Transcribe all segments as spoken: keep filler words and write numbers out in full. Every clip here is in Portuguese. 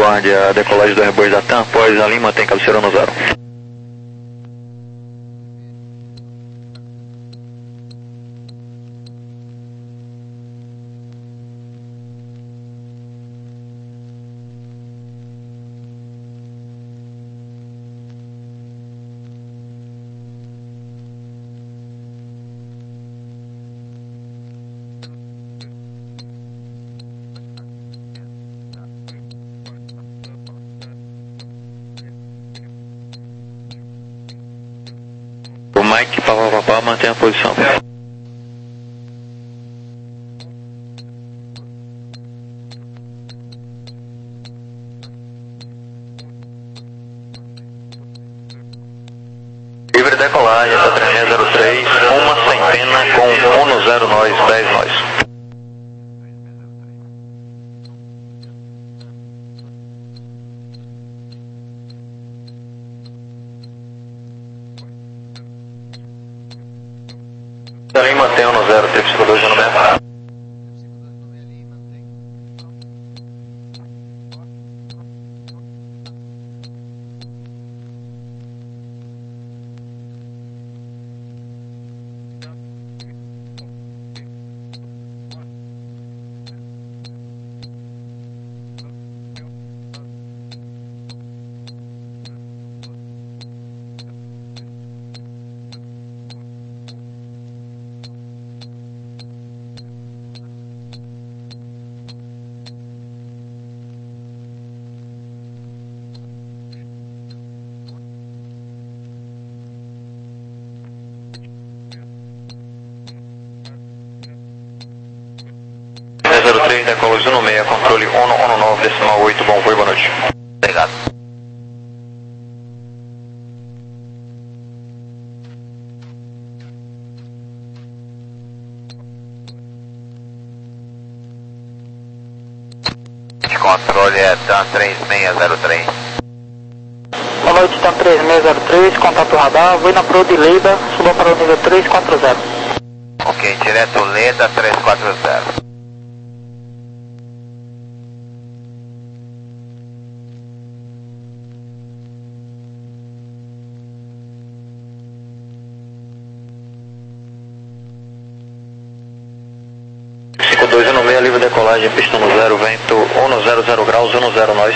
Concórdia, decolagem do Rebordo da TAM, após a Lima, tem cabeceira no zero. O Mike, papapá, mantém a posição. Livre decolagem, essa três seis zero três, uma centena com um zero nós, dez nós. Também mantenho no zero, três cinco dois no meio. zero três, decola zero seis, controle um um nove, decimal oito, bom voo, boa noite. Obrigado. Controle é TAM três seis zero três. Boa noite, TAM três seis zero três, contato radar, vou na Pro de Leda, suba para o nível três quatro zero. Ok, direto Leda três quatro zero. cinco dois no meio, livre decolagem, pista no zero, vento um zero zero graus, um zero nós.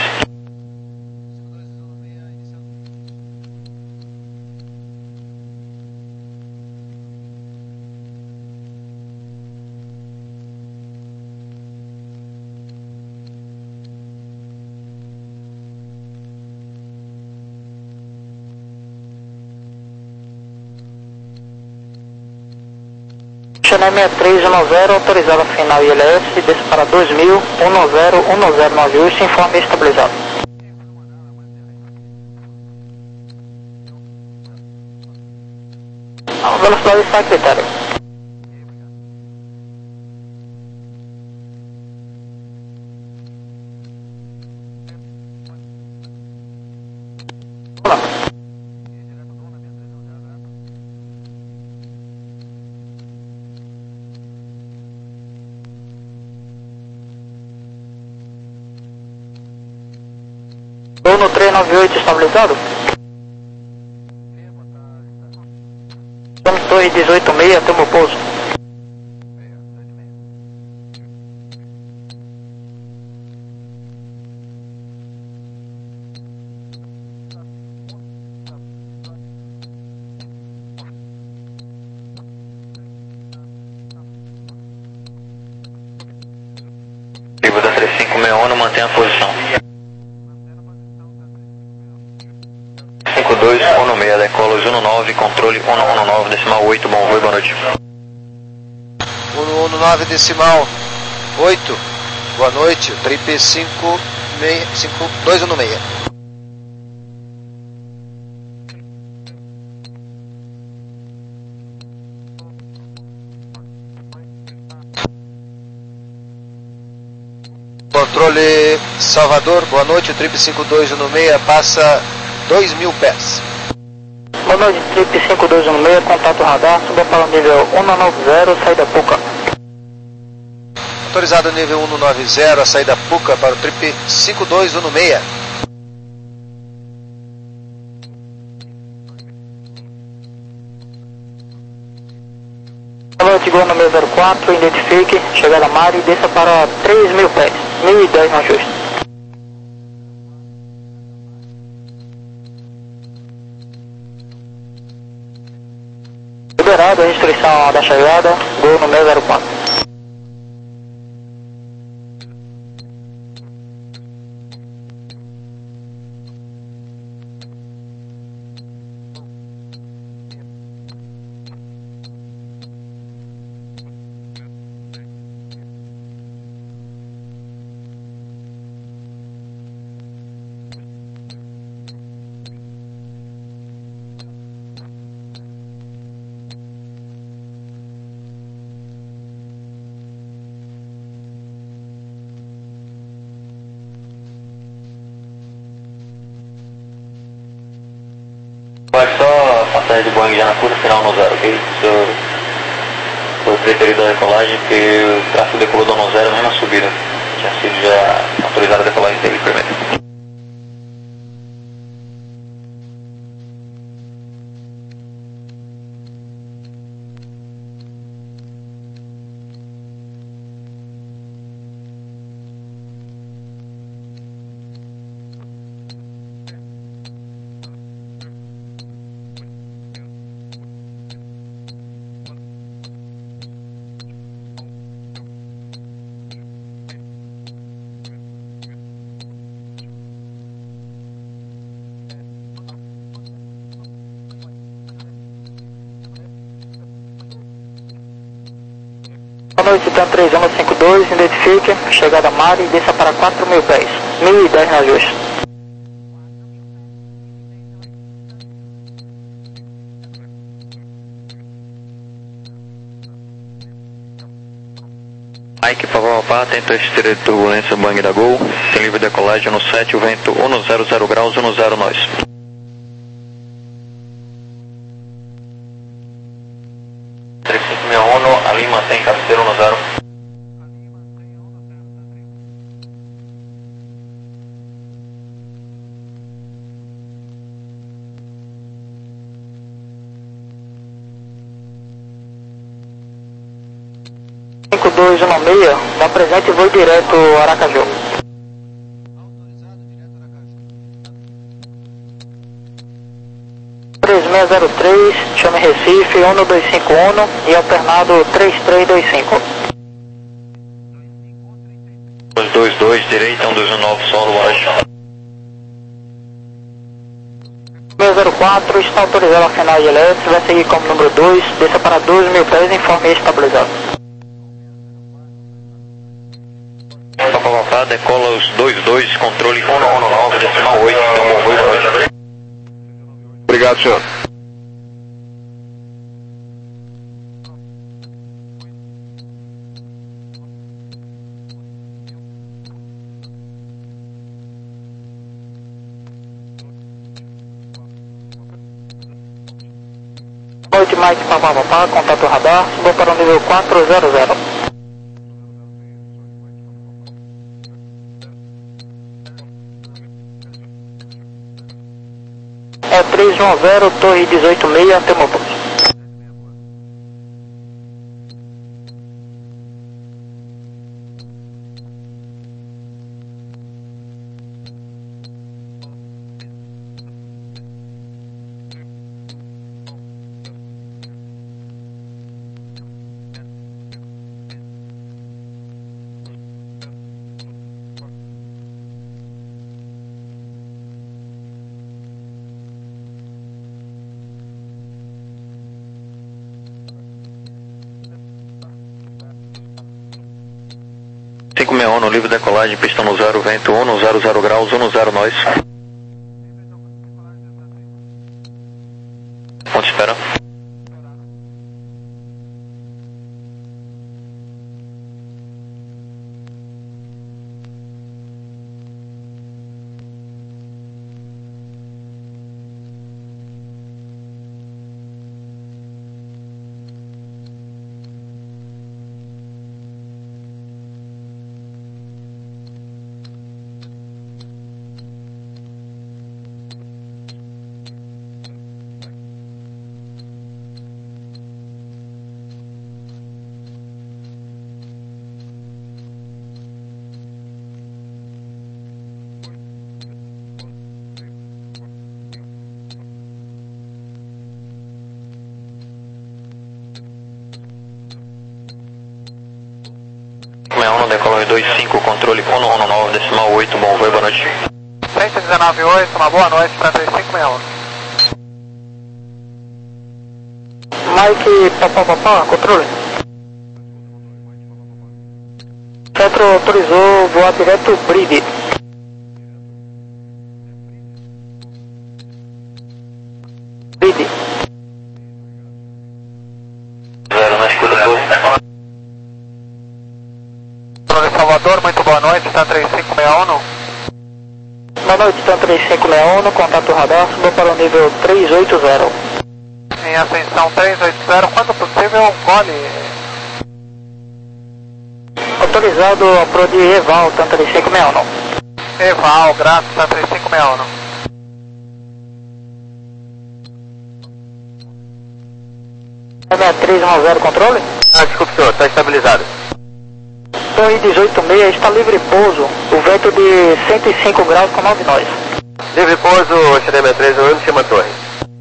Channel sessenta e três dez, autorizada final I L S, desce para dois mil, um zero um zero nove oito, informe estabilizado. A velocidade está a critério. No três nove oito estabilizado? Estamos torre dezoito seis, temos pouso. Livre da três cinco seis um, mantém a posição. cinco dois um seis, decola um nove, controle um um nove, decimal oito, bom voo, boa noite. um um nove, decimal oito, boa noite, trip cinco dois um seis. Controle Salvador, boa noite, trip cinco dois um seis, passa dois mil pés. Boa noite, trip cinco dois um seis, contato radar, suba para o nível um nove zero, saída pouca. Autorizado nível cento e noventa, a saída Puca para o trip cinco dois um seis. Boa noite, Gol número zero quatro, identifique, chegada Mari, desça para três mil pés, mil e dez no ajuste. Liberado a restrição da chegada, Gol número zero quatro. Vai só passagem de Boeing já na curva, final no zero, ok? Senhor, foi preferido a decolagem, porque o tráfego decolou do no zero mesmo na subida. Tinha sido já autorizada a decolagem dele primeiro. Boa noite, Tan três um cinco dois, identifique, chegada Mari, desça para quatro mil pés, mil e dez no ajuste. Mike, Pavão Pá, tenta esteira de turbulência Boeing da Gol, tem livre decolagem no sete, o vento cento graus, dez nós. três cinco seis um, a Lima tem cabeceira no zero. cinco dois um seis, dá presente e voo direto Aracaju. três seis zero três, chame Recife, um dois cinco um e alternado três três dois cinco. dois dois dois, direita, um dois um nove, solo baixo. seis zero quatro, está autorizado a final de L S, vai seguir como número dois, desça para doze mil pés, informe estabilizado. Pavão decola os dois dois, controle um um nove, decimal oito, então bom voo, boa noite. Obrigado, senhor. Boa noite, Mike, Papapá, contato radar, suba para o nível quatro zero zero. É três um zero, torre dezoito seis, Antemopoulos. cinco seis um no livre decolagem, pistão no zero, vento um, zero zero graus, dez nós. Ponto de espera. decolagem dois cinco, controle um um nove, decimal oito, bom voo, boa noite. cento e dezenove oito, uma boa noite para três cinco seis um. Mike, papá, papá, controle. Centro autorizou voar direto Brig. Brig. Zero na escuta, por. Controle Salvador, muito boa noite, está três cinco seis um. Boa noite, está três cinco seis um, no contato radar, suba para o nível três oito zero. Em ascensão três oito zero, quando possível, cole. Autorizado a Pro de Eval, tá três cinco seis um. Eval, graças, está três cinco seis um. seis três um zero, controle? Ah, desculpe, senhor, está estabilizado. Torre dezoito seis, está livre pouso, o vento de cento e cinco graus com nove nós. Livre pouso, Xereme três um, em cima da torre.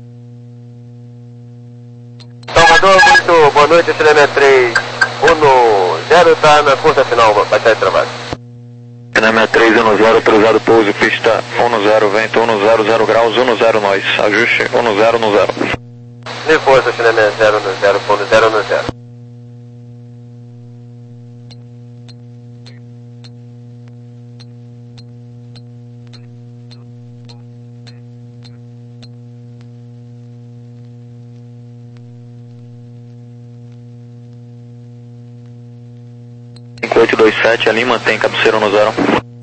Salvador, muito boa noite, Xereme três um zero, está na curta final, baixada de trabalho. Xereme três um zero, autorizado pouso, pista um zero, vento um zero zero graus, um zero nós, ajuste um zero um zero. Livre pouso, Xereme zero um zero, ponto zero um zero. cinco oito dois sete, ali mantém cabeceira no zero.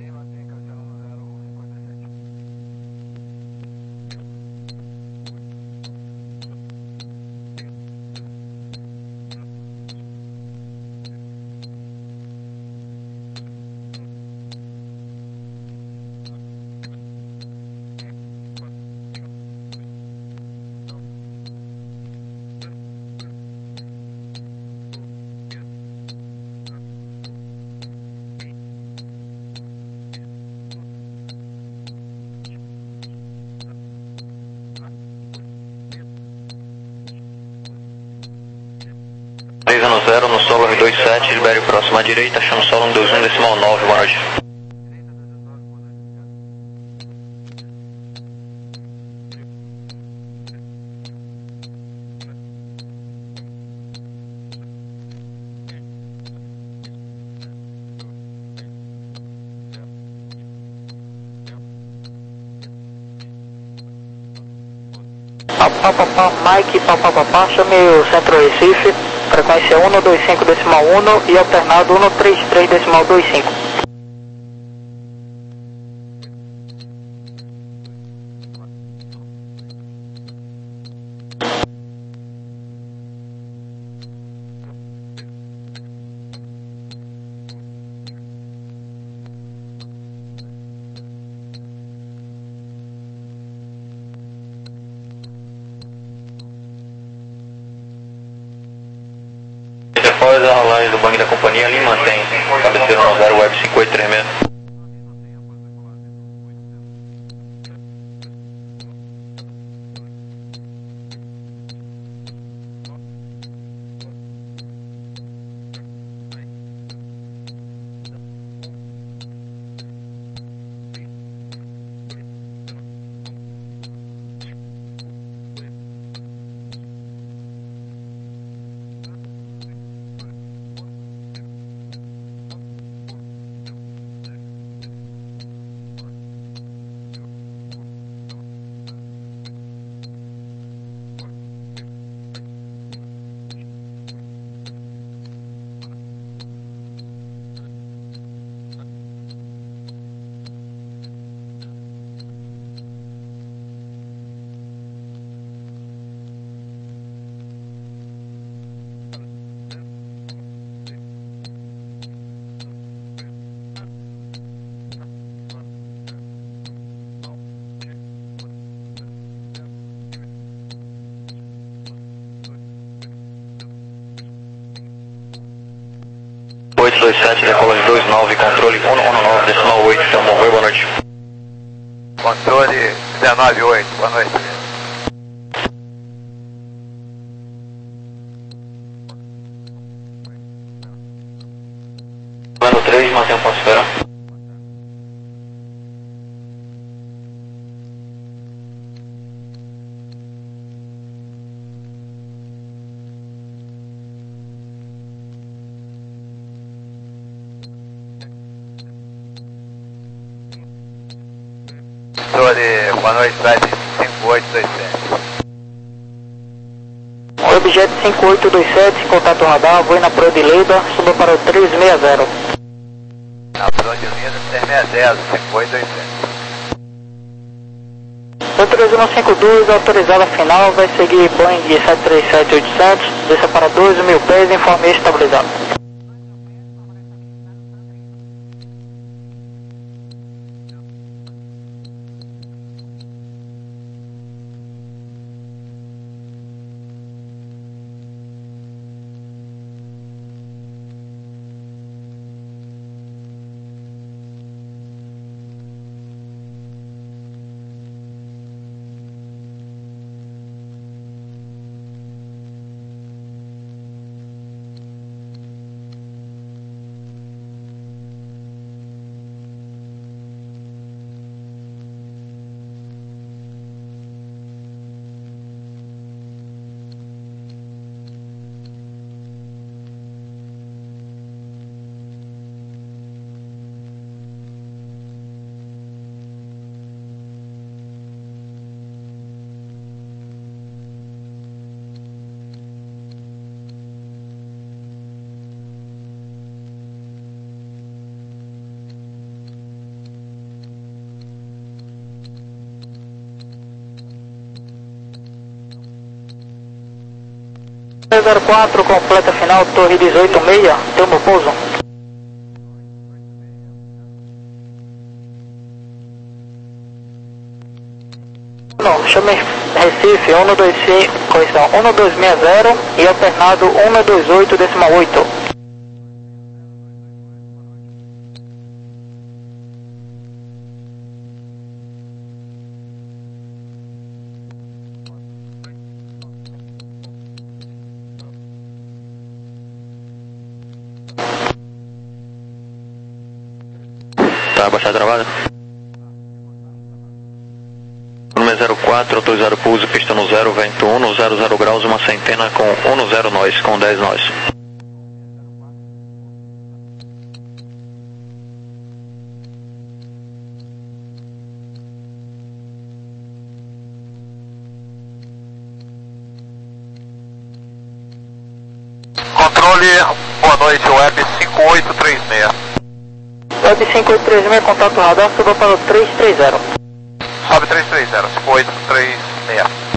três um zero, no solo R dois sete, libere próximo à direita, chama solo um dois um, decimal nove, boa noite. Papá, papá, Mike, papá, papá, chame o Centro Recife, frequência um dois cinco decimal um e alternado um três três decimal dois cinco. Após a rolagem do banco da companhia, ali mantém cabeceira no zero, web cinco oito três seis. oito dois sete, decolagem dois nove, controle um um nove, decimal oito, então morreu, boa noite. Controle dezenove oito, boa noite. Plano três Controle, boa noite, site cinco oito dois sete. Objeto cinco oito dois sete, contato radar, voe na Pro de Leda, suba para o três seis zero. Na Pro de Leda, três seis zero, cinco oito dois sete. O três um cinco dois, autorizada final, vai seguir Boeing sete três sete oitocentos, desça para doze mil pés, informe estabilizado. zero quatro, completa final, torre dezoito seis, termo pouso. Não, chame Recife um dois cinco, correção, um dois seis zero e alternado um dois oito decimal oito. Tá, baixada travada. Número zero quatro, autorizado pouso, pista no zero, vento um, no zero zero graus, uma centena com um no zero nós, com dez nós. Controle, boa noite, Web cinco oito três seis. Web cinco oito três seis, contato radar, suba para o três três zero. Sobe três três zero, cinco oito três seis.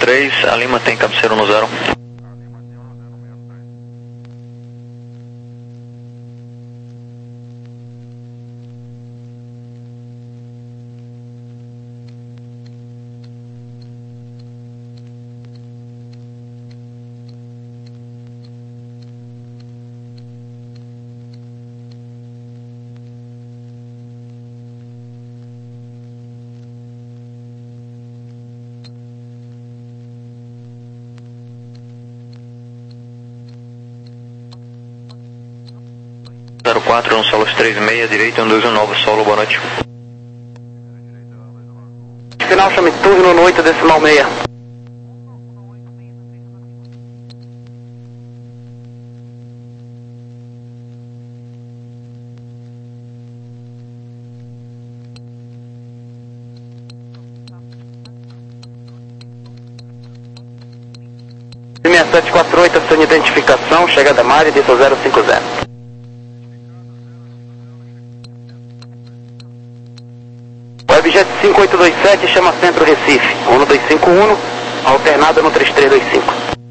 três, a Lima tem cabeceira no zero. zero quatro, um solo três seis, direito, um dois um nove, solo, boa noite. Final, chame turno no oito decimal seis. seis sete quatro oito, sua identificação, chegada a Mari, dito zero cinco zero. Webjet cinco oito dois sete, chama Centro Recife, um dois cinco um, alternado no três três dois cinco.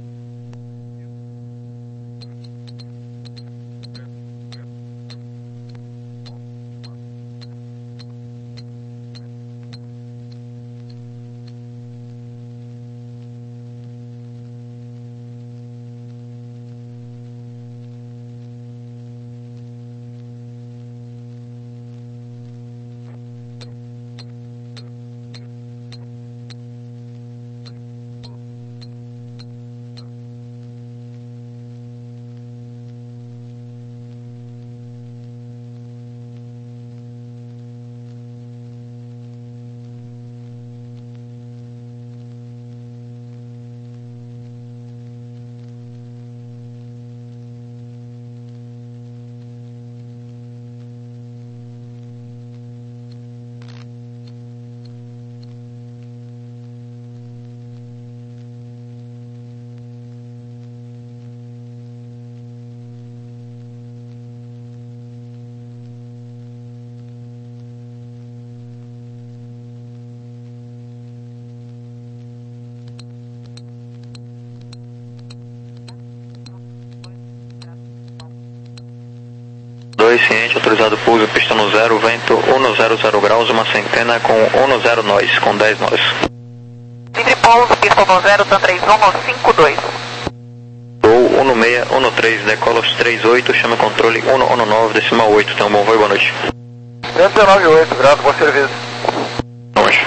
Ciente, autorizado pouso, pista no zero, vento um zero zero graus, uma centena com um zero nós, com dez nós. Livre pouso, pista no zero, TAM três um cinco dois. Voo um seis um três, decola os três oito, chama controle um um nove, decimal oito, tem um bom voo, boa noite. cento e nove oito, grato, bom serviço. Boa noite.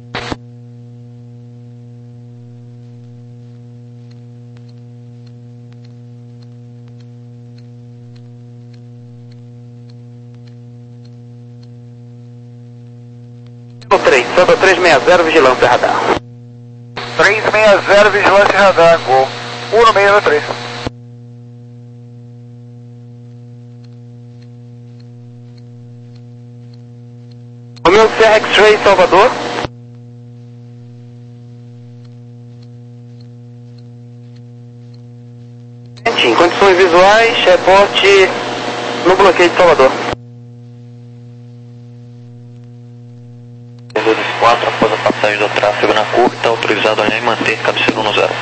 três, Santa três seis zero, vigilância radar. três seis zero, vigilância radar, gol. um seis um três. Romeo Serra X-Ray, Salvador. Em condições visuais, reporte no bloqueio de Salvador. quatro, após a passagem do tráfego na curta, autorizado a alinhar e manter cabeceira no zero.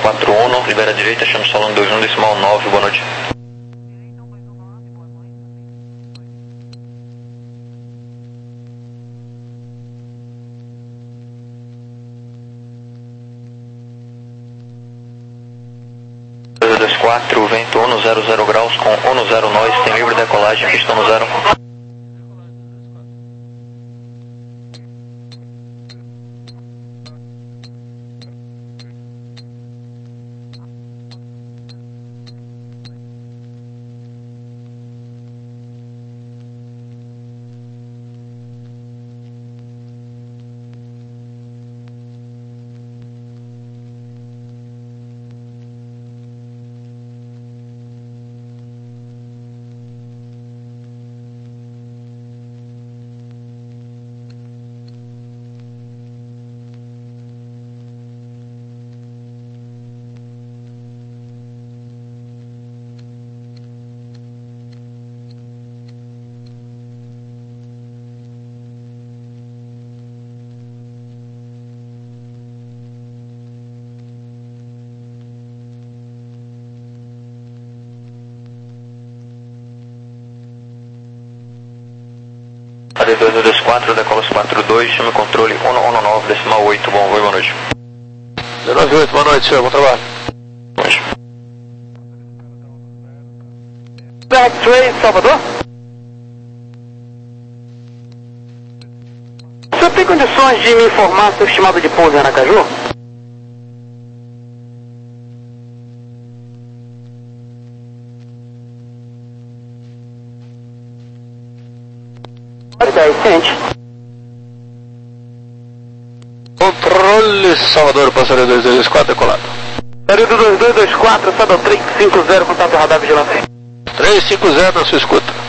quatro um, libera a direita, chama Solano dois um, decimal nove, boa noite. dois dois quatro, vento um zero zero graus com um zero nós, tem livre decolagem, pista no zero. A D dois dois quatro, decola quatro dois, chama controle um um nove, decimal oito, bom voo, boa noite. nove oito, boa noite, senhor, bom trabalho. Boa noite. X-Ray, Salvador? O senhor tem condições de me informar seu estimado de pouso em Aracaju? dez, ciente. Controle Salvador, passageiro dois dois quatro, decolado. Período dois dois dois quatro, Salvador três cinco zero, contato radar vigilância. três cinco zero na sua escuta.